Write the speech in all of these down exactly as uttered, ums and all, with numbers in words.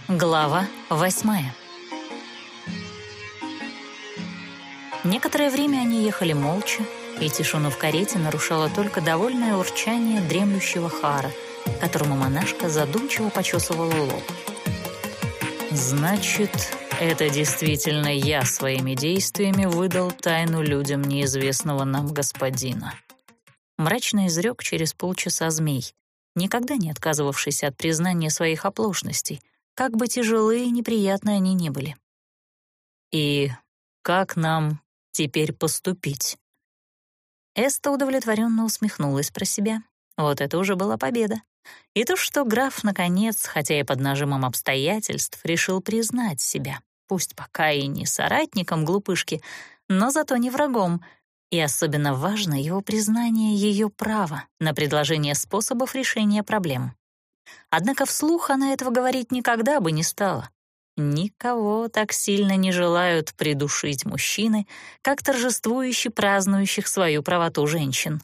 Глава восьмая. Некоторое время они ехали молча, и тишину в карете нарушало только довольное урчание дремлющего Хара, которому монашка задумчиво почесывала лоб. «Значит, это действительно я своими действиями выдал тайну людям неизвестного нам господина», — мрачно изрек через полчаса змей, никогда не отказывавшийся от признания своих оплошностей, как бы тяжелые и неприятны они ни были. «И как нам теперь поступить?» Эста удовлетворенно усмехнулась про себя. Вот это уже была победа. И то, что граф, наконец, хотя и под нажимом обстоятельств, решил признать себя, пусть пока и не соратником глупышки, но зато не врагом, и особенно важно его признание ее права на предложение способов решения проблем. Однако вслух она этого говорить никогда бы не стала. Никого так сильно не желают придушить мужчины, как торжествующие празднующих свою правоту женщин.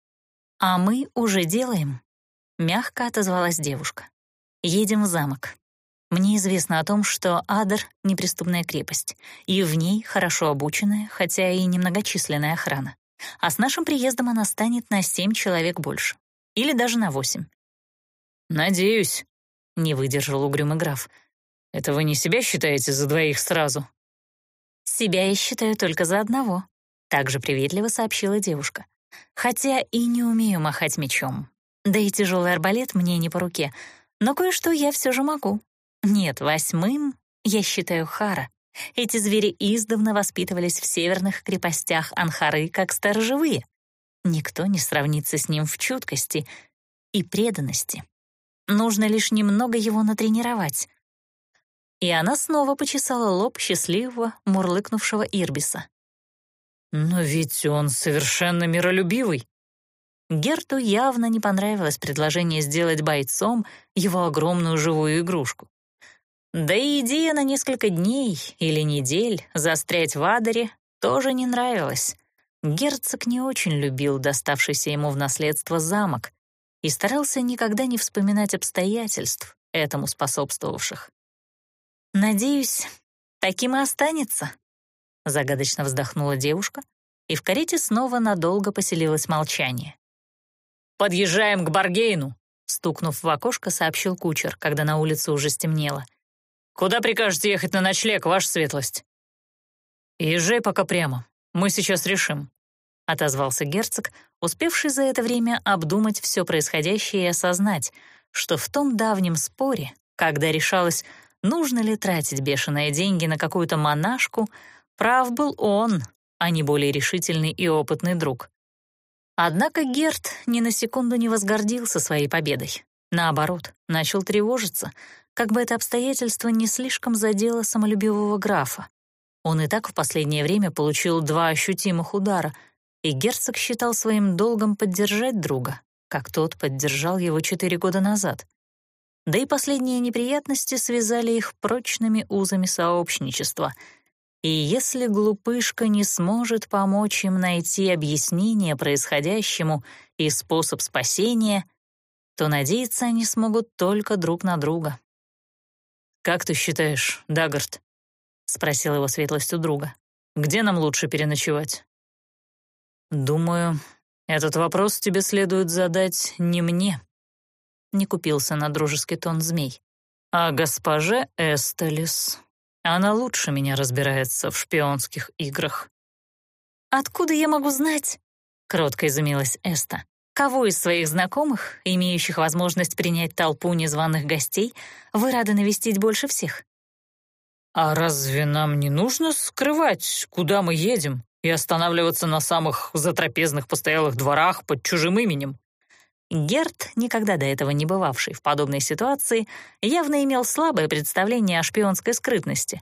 «А мы уже делаем», — мягко отозвалась девушка. «Едем в замок. Мне известно о том, что Адер — неприступная крепость, и в ней хорошо обученная, хотя и немногочисленная охрана. А с нашим приездом она станет на семь человек больше. Или даже на восемь». «Надеюсь», — не выдержал угрюмый граф. «Это вы не себя считаете за двоих сразу?» «Себя я считаю только за одного», — также приветливо сообщила девушка. «Хотя и не умею махать мечом. Да и тяжелый арбалет мне не по руке, но кое-что я все же могу. Нет, восьмым я считаю Хара. Эти звери издавна воспитывались в северных крепостях Анхары как сторожевые. Никто не сравнится с ним в чуткости и преданности. Нужно лишь немного его натренировать». И она снова почесала лоб счастливого, мурлыкнувшего Ирбиса. «Но ведь он совершенно миролюбивый». Герту явно не понравилось предложение сделать бойцом его огромную живую игрушку. Да и идея на несколько дней или недель застрять в Адере тоже не нравилась. Герцог не очень любил доставшийся ему в наследство замок и старался никогда не вспоминать обстоятельств, этому способствовавших. «Надеюсь, таким и останется», — загадочно вздохнула девушка, и в карете снова надолго поселилось молчание. «Подъезжаем к Баргейну», — стукнув в окошко, сообщил кучер, когда на улице уже стемнело. «Куда прикажете ехать на ночлег, ваша светлость?» «Езжай пока прямо, мы сейчас решим», — отозвался герцог, успевший за это время обдумать все происходящее и осознать, что в том давнем споре, когда решалось, нужно ли тратить бешеные деньги на какую-то монашку, прав был он, а не более решительный и опытный друг. Однако Герт ни на секунду не возгордился своей победой. Наоборот, начал тревожиться, как бы это обстоятельство не слишком задело самолюбивого графа. Он и так в последнее время получил два ощутимых удара, и герцог считал своим долгом поддержать друга, как тот поддержал его четыре года назад. Да и последние неприятности связали их прочными узами сообщничества. И если глупышка не сможет помочь им найти объяснение происходящему и способ спасения, то надеяться они смогут только друг на друга. «Как ты считаешь, Дагард?» — спросил его светлость у друга. «Где нам лучше переночевать?» «Думаю, этот вопрос тебе следует задать не мне», — не купился на дружеский тон змей, «а госпоже Эстелис. Она лучше меня разбирается в шпионских играх». «Откуда я могу знать?» — кротко изумилась Эста. «Кого из своих знакомых, имеющих возможность принять толпу незваных гостей, вы рады навестить больше всех?» «А разве нам не нужно скрывать, куда мы едем, и останавливаться на самых затрапезных постоялых дворах под чужим именем?» Герт, никогда до этого не бывавший в подобной ситуации, явно имел слабое представление о шпионской скрытности.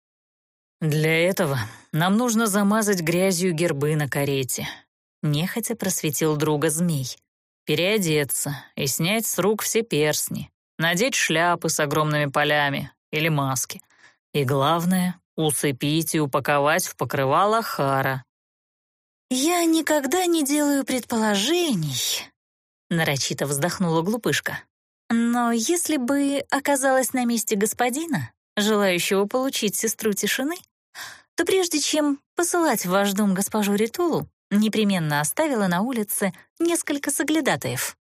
«Для этого нам нужно замазать грязью гербы на карете», — нехотя просветил друга змей. «Переодеться и снять с рук все перстни, надеть шляпы с огромными полями или маски. И главное — усыпить и упаковать в покрывало Хара». «Я никогда не делаю предположений», — нарочито вздохнула глупышка. Но если бы оказалась на месте господина, желающего получить сестру тишины, то прежде чем посылать в ваш дом госпожу Ритулу, непременно оставила на улице несколько соглядатаев».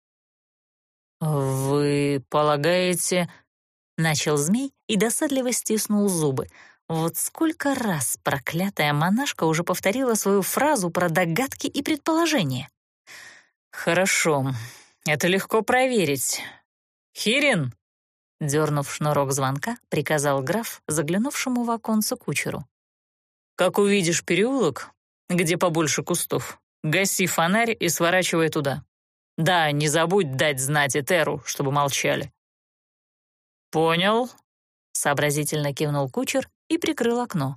«Вы полагаете...» — начал змей и досадливо стиснул зубы. Вот сколько раз проклятая монашка уже повторила свою фразу про догадки и предположения. «Хорошо, это легко проверить. Хирин!» — дернув шнурок звонка, приказал граф, заглянувшему в оконце кучеру. «Как увидишь переулок, где побольше кустов, гаси фонарь и сворачивай туда. Да, не забудь дать знать Этеру, чтобы молчали». «Понял», — сообразительно кивнул кучер и прикрыл окно.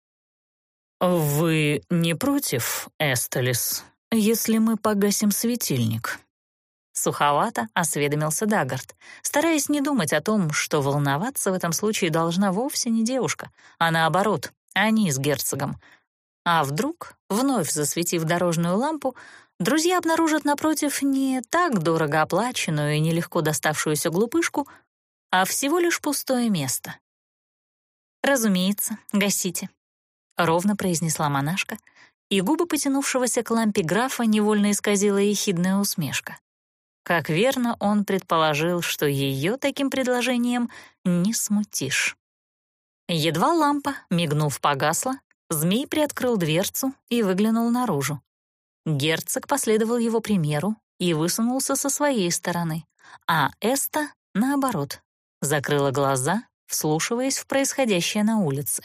«Вы не против, Эстелис, если мы погасим светильник?» Суховато осведомился Даггард, стараясь не думать о том, что волноваться в этом случае должна вовсе не девушка, а наоборот, они с герцогом. А вдруг, вновь засветив дорожную лампу, друзья обнаружат напротив не так дорого оплаченную и нелегко доставшуюся глупышку, а всего лишь пустое место. «Разумеется, гасите», — ровно произнесла монашка, и губы потянувшегося к лампе графа невольно исказила ехидная усмешка. Как верно он предположил, что ее таким предложением не смутишь. Едва лампа, мигнув, погасла, змей приоткрыл дверцу и выглянул наружу. Герцог последовал его примеру и высунулся со своей стороны, а Эста, наоборот, закрыла глаза, вслушиваясь в происходящее на улице.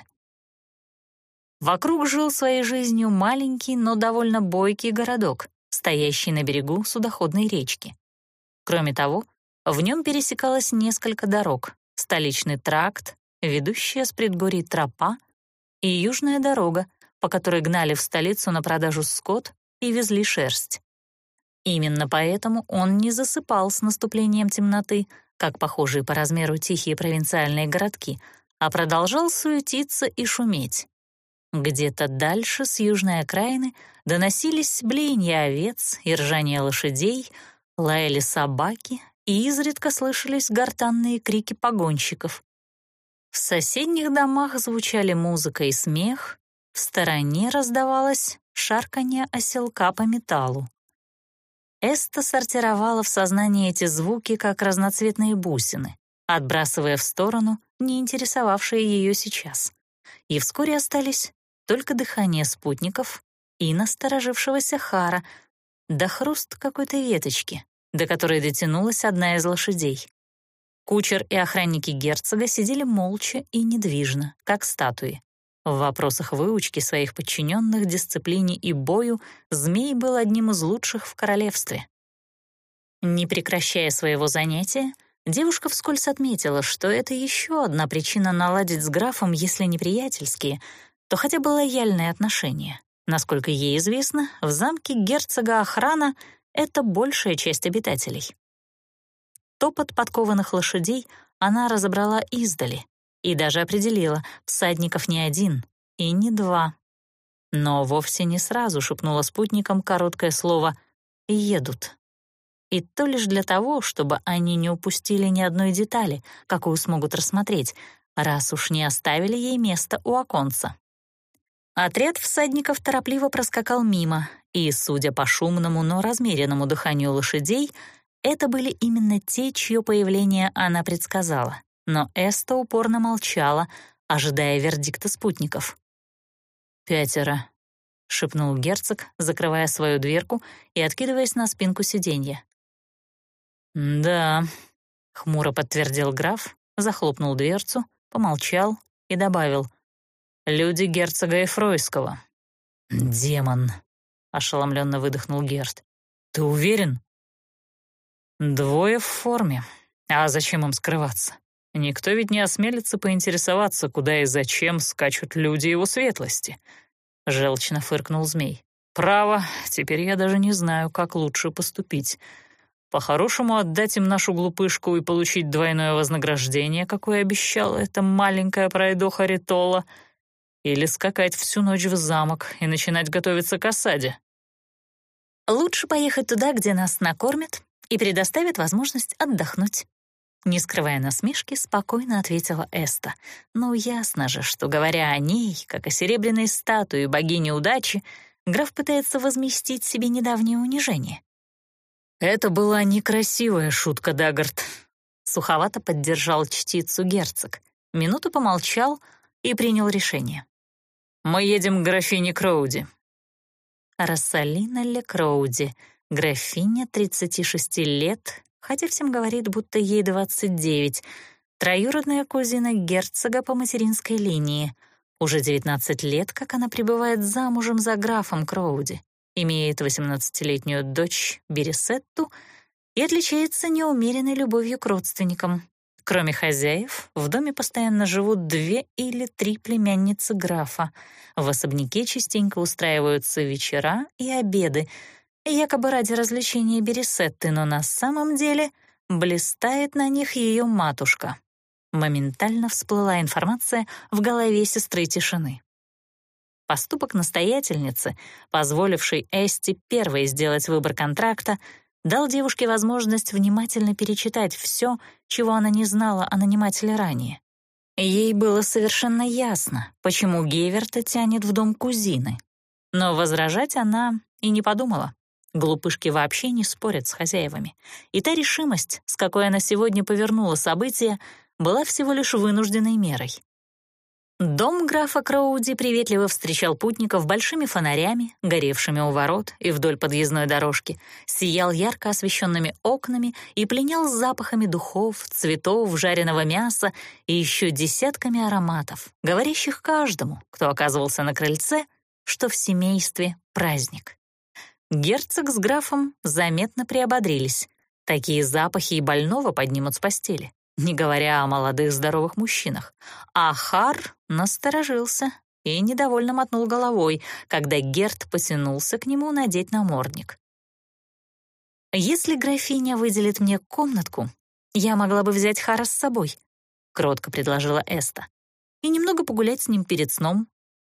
Вокруг жил своей жизнью маленький, но довольно бойкий городок, стоящий на берегу судоходной речки. Кроме того, в нем пересекалось несколько дорог: столичный тракт, ведущая с предгорий тропа, и южная дорога, по которой гнали в столицу на продажу скот и везли шерсть. Именно поэтому он не засыпал с наступлением темноты, как похожие по размеру тихие провинциальные городки, а продолжал суетиться и шуметь. Где-то дальше, с южной окраины, доносились блеяние овец и ржание лошадей, лаяли собаки, и изредка слышались гортанные крики погонщиков. В соседних домах звучали музыка и смех, в стороне раздавалось шарканье оселка по металлу. Эста сортировала в сознании эти звуки как разноцветные бусины, отбрасывая в сторону не интересовавшие ее сейчас. И вскоре остались только дыхание спутников и насторожившегося Хара, да хруст какой-то веточки, до которой дотянулась одна из лошадей. Кучер и охранники герцога сидели молча и недвижно, как статуи. В вопросах выучки своих подчиненных, дисциплине и бою змей был одним из лучших в королевстве. Не прекращая своего занятия, девушка вскользь отметила, что это еще одна причина наладить с графом, если не приятельские, то хотя бы лояльные отношения. Насколько ей известно, в замке герцога охрана — это большая часть обитателей. Топот подкованных лошадей она разобрала издали и даже определила, всадников не один и не два. Но вовсе не сразу шепнула спутникам короткое слово «едут». И то лишь для того, чтобы они не упустили ни одной детали, какую смогут рассмотреть, раз уж не оставили ей место у оконца. Отряд всадников торопливо проскакал мимо, и, судя по шумному, но размеренному дыханию лошадей, это были именно те, чье появление она предсказала. Но Эста упорно молчала, ожидая вердикта спутников. «Пятеро», — шепнул герцог, закрывая свою дверку и откидываясь на спинку сиденья. «Да», — хмуро подтвердил граф, захлопнул дверцу, помолчал и добавил: «Люди герцога Эфройского». «Демон», — ошеломленно выдохнул Герт. «Ты уверен?» «Двое в форме. А зачем им скрываться? Никто ведь не осмелится поинтересоваться, куда и зачем скачут люди его светлости», — желчно фыркнул змей. «Право, теперь я даже не знаю, как лучше поступить. По-хорошему отдать им нашу глупышку и получить двойное вознаграждение, какое обещала эта маленькая пройдоха Ритола, или скакать всю ночь в замок и начинать готовиться к осаде?» «Лучше поехать туда, где нас накормят и предоставят возможность отдохнуть», Не скрывая насмешки, спокойно ответила Эста. Ну, ясно же, что, говоря о ней, как о серебряной статуе богини удачи, граф пытается возместить себе недавнее унижение. «Это была некрасивая шутка, Дагарт», — суховато поддержал чтицу герцог. Минуту помолчал и принял решение. «Мы едем к графине Кроуди». Рассалина Ле Кроуди, графиня тридцати шести лет, хотя всем говорит, будто ей двадцать девять, троюродная кузина герцога по материнской линии. Уже девятнадцать лет, как она пребывает замужем за графом Кроуди, имеет восемнадцатилетнюю дочь Бересетту и отличается неумеренной любовью к родственникам. Кроме хозяев, в доме постоянно живут две или три племянницы графа. В особняке частенько устраиваются вечера и обеды, якобы ради развлечения Бересетты, но на самом деле блистает на них ее матушка. Моментально всплыла информация в голове сестры тишины. Поступок настоятельницы, позволивший Эсте первой сделать выбор контракта, дал девушке возможность внимательно перечитать все, чего она не знала о нанимателе ранее. Ей было совершенно ясно, почему Геверта тянет в дом кузины. Но возражать она и не подумала. Глупышки вообще не спорят с хозяевами. И та решимость, с какой она сегодня повернула события, была всего лишь вынужденной мерой. Дом графа Кроуди приветливо встречал путников большими фонарями, горевшими у ворот и вдоль подъездной дорожки, сиял ярко освещенными окнами и пленял запахами духов, цветов, жареного мяса и еще десятками ароматов, говорящих каждому, кто оказывался на крыльце, что в семействе праздник. Герцог с графом заметно приободрились. Такие запахи и больного поднимут с постели, не говоря о молодых здоровых мужчинах. А Хар насторожился и недовольно мотнул головой, когда Герт потянулся к нему надеть намордник. «Если графиня выделит мне комнатку, я могла бы взять Хара с собой», — кротко предложила Эста, «и немного погулять с ним перед сном».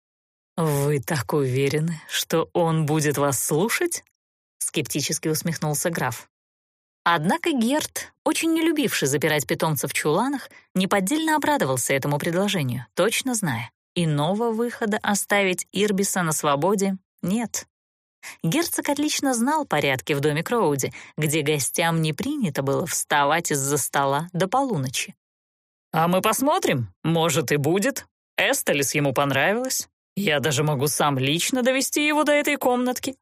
«Вы так уверены, что он будет вас слушать?» — скептически усмехнулся граф. Однако Герт, очень не любивший запирать питомца в чуланах, неподдельно обрадовался этому предложению, точно зная, иного выхода оставить Ирбиса на свободе нет. Герцог отлично знал порядки в доме Кроуди, где гостям не принято было вставать из-за стола до полуночи. «А мы посмотрим, может и будет. Эстелис ему понравилось. Я даже могу сам лично довести его до этой комнатки».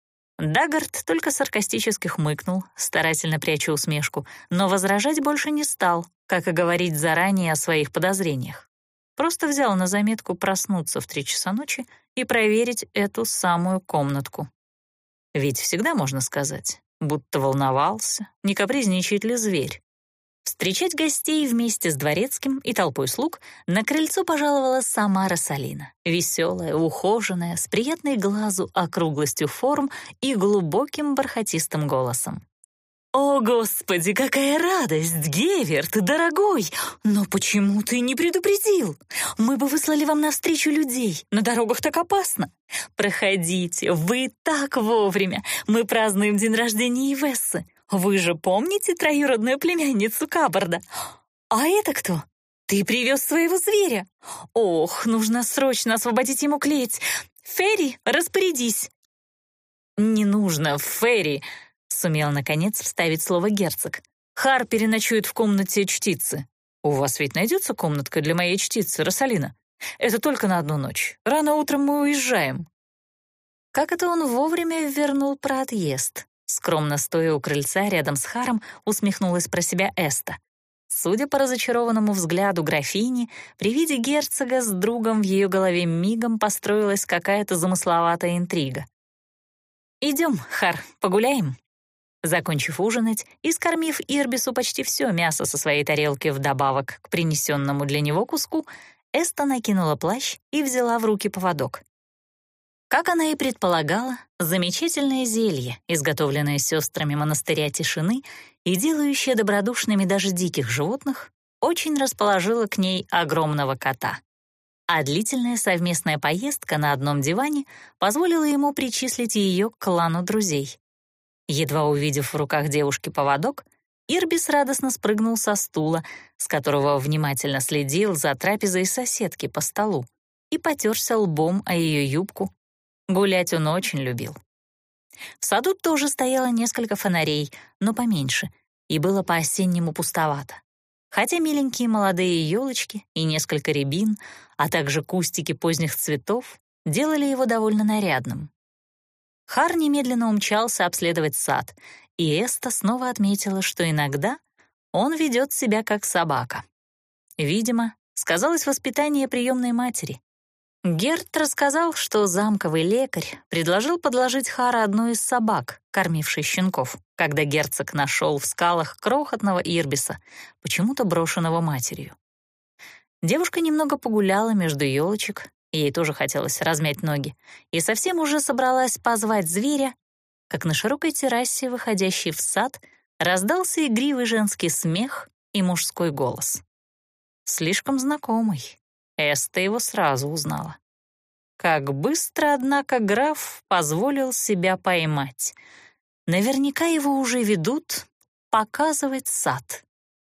Дагарт только саркастически хмыкнул, старательно пряча усмешку, но возражать больше не стал, как и говорить заранее о своих подозрениях. Просто взял на заметку проснуться в три часа ночи и проверить эту самую комнатку. Ведь всегда можно сказать, будто волновался, не капризничает ли зверь. Встречать гостей вместе с дворецким и толпой слуг на крыльцо пожаловала сама Рассалина, веселая, ухоженная, с приятной глазу округлостью форм и глубоким бархатистым голосом. «О, Господи, какая радость, Геверт, дорогой! Но почему ты не предупредил? Мы бы выслали вам навстречу людей, на дорогах так опасно. Проходите, вы так вовремя, мы празднуем день рождения Ивессы. Вы же помните троюродную племянницу Кабарда? А это кто? Ты привез своего зверя. Ох, нужно срочно освободить ему клеть. Ферри, распорядись». «Не нужно, Ферри», — сумел, наконец, вставить слово герцог. «Хар переночует в комнате чтицы. У вас ведь найдется комнатка для моей чтицы, Рассалина? Это только на одну ночь. Рано утром мы уезжаем». Как это он вовремя вернул про отъезд? Скромно стоя у крыльца рядом с Харом, усмехнулась про себя Эста. Судя по разочарованному взгляду графини, при виде герцога с другом в ее голове мигом построилась какая-то замысловатая интрига. «Идем, Хар, погуляем». Закончив ужинать и скормив Ирбису почти все мясо со своей тарелки вдобавок к принесенному для него куску, Эста накинула плащ и взяла в руки поводок. Как она и предполагала, замечательное зелье, изготовленное сестрами монастыря тишины и делающее добродушными даже диких животных, очень расположило к ней огромного кота. А длительная совместная поездка на одном диване позволила ему причислить ее к клану друзей. Едва увидев в руках девушки поводок, Ирбис радостно спрыгнул со стула, с которого внимательно следил за трапезой соседки по столу, и потёрся лбом о её юбку. Гулять он очень любил. В саду тоже стояло несколько фонарей, но поменьше, и было по-осеннему пустовато. Хотя миленькие молодые ёлочки и несколько рябин, а также кустики поздних цветов делали его довольно нарядным. Хар немедленно умчался обследовать сад, и Эста снова отметила, что иногда он ведет себя как собака. Видимо, сказалось воспитание приемной матери. Герт рассказал, что замковый лекарь предложил подложить Хара одну из собак, кормившей щенков, когда герцог нашел в скалах крохотного ирбиса, почему-то брошенного матерью. Девушка немного погуляла между елочек, ей тоже хотелось размять ноги, и совсем уже собралась позвать зверя, как на широкой террасе, выходящей в сад, раздался игривый женский смех и мужской голос. Слишком знакомый. Эста его сразу узнала. Как быстро, однако, граф позволил себя поймать. Наверняка его уже ведут показывать сад.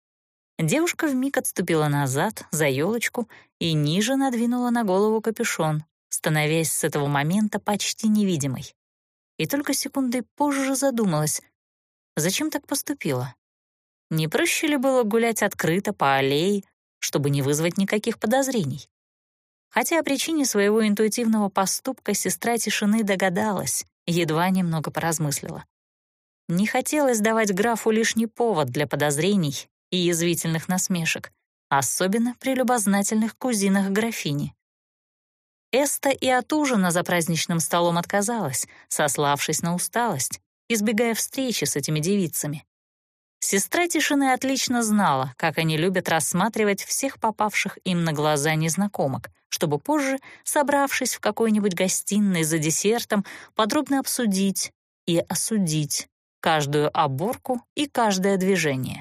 Девушка вмиг отступила назад, за елочку, и ниже надвинула на голову капюшон, становясь с этого момента почти невидимой. И только секундой позже задумалась, зачем так поступила? Не проще ли было гулять открыто по аллее, чтобы не вызвать никаких подозрений? Хотя о причине своего интуитивного поступка сестра тишины догадалась, едва немного поразмыслила. Не хотелось давать графу лишний повод для подозрений и язвительных насмешек, особенно при любознательных кузинах графини. Эста и от ужина за праздничным столом отказалась, сославшись на усталость, избегая встречи с этими девицами. Сестра тишины отлично знала, как они любят рассматривать всех попавших им на глаза незнакомок, чтобы позже, собравшись в какой-нибудь гостиной за десертом, подробно обсудить и осудить каждую оборку и каждое движение.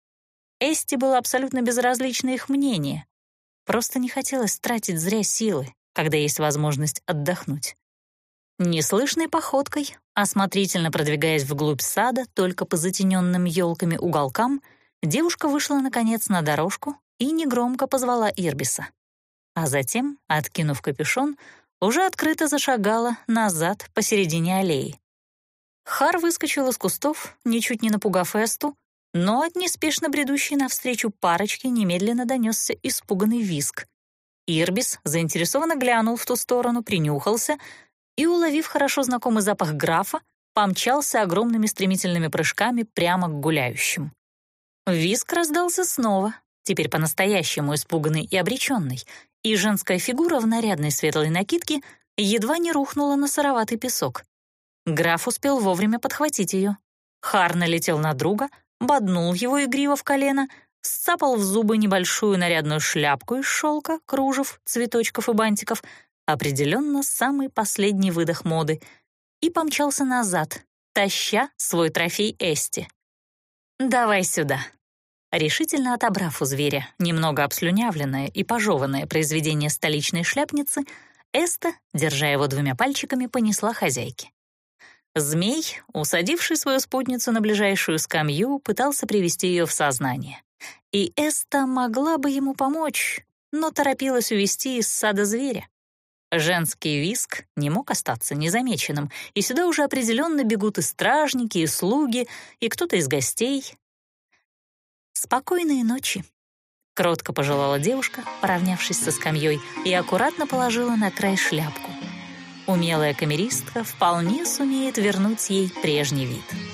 Эсте было абсолютно безразлично их мнение. Просто не хотелось тратить зря силы, когда есть возможность отдохнуть. Неслышной походкой, осмотрительно продвигаясь вглубь сада только по затененным елками уголкам, девушка вышла, наконец, на дорожку и негромко позвала Ирбиса. А затем, откинув капюшон, уже открыто зашагала назад посередине аллеи. Хар выскочил из кустов, ничуть не напугав Эсту, но от неспешно бредущей навстречу парочки немедленно донесся испуганный визг. Ирбис заинтересованно глянул в ту сторону, принюхался и, уловив хорошо знакомый запах графа, помчался огромными стремительными прыжками прямо к гуляющим. Визг раздался снова, теперь по-настоящему испуганный и обреченный, и женская фигура в нарядной светлой накидке едва не рухнула на сыроватый песок. Граф успел вовремя подхватить ее. Хар налетел на друга, боднул его игриво в колено, сцапал в зубы небольшую нарядную шляпку из шелка, кружев, цветочков и бантиков, определенно самый последний выдох моды, и помчался назад, таща свой трофей Эсте. «Давай сюда». Решительно отобрав у зверя немного обслюнявленное и пожеванное произведение столичной шляпницы, Эста, держа его двумя пальчиками, понесла хозяйке. Змей, усадивший свою спутницу на ближайшую скамью, пытался привести ее в сознание. И Эста могла бы ему помочь, но торопилась увести из сада зверя. Женский визг не мог остаться незамеченным, и сюда уже определенно бегут и стражники, и слуги, и кто-то из гостей. «Спокойной ночи», — кротко пожелала девушка, поравнявшись со скамьей, и аккуратно положила на край шляпку. Умелая камеристка вполне сумеет вернуть ей прежний вид.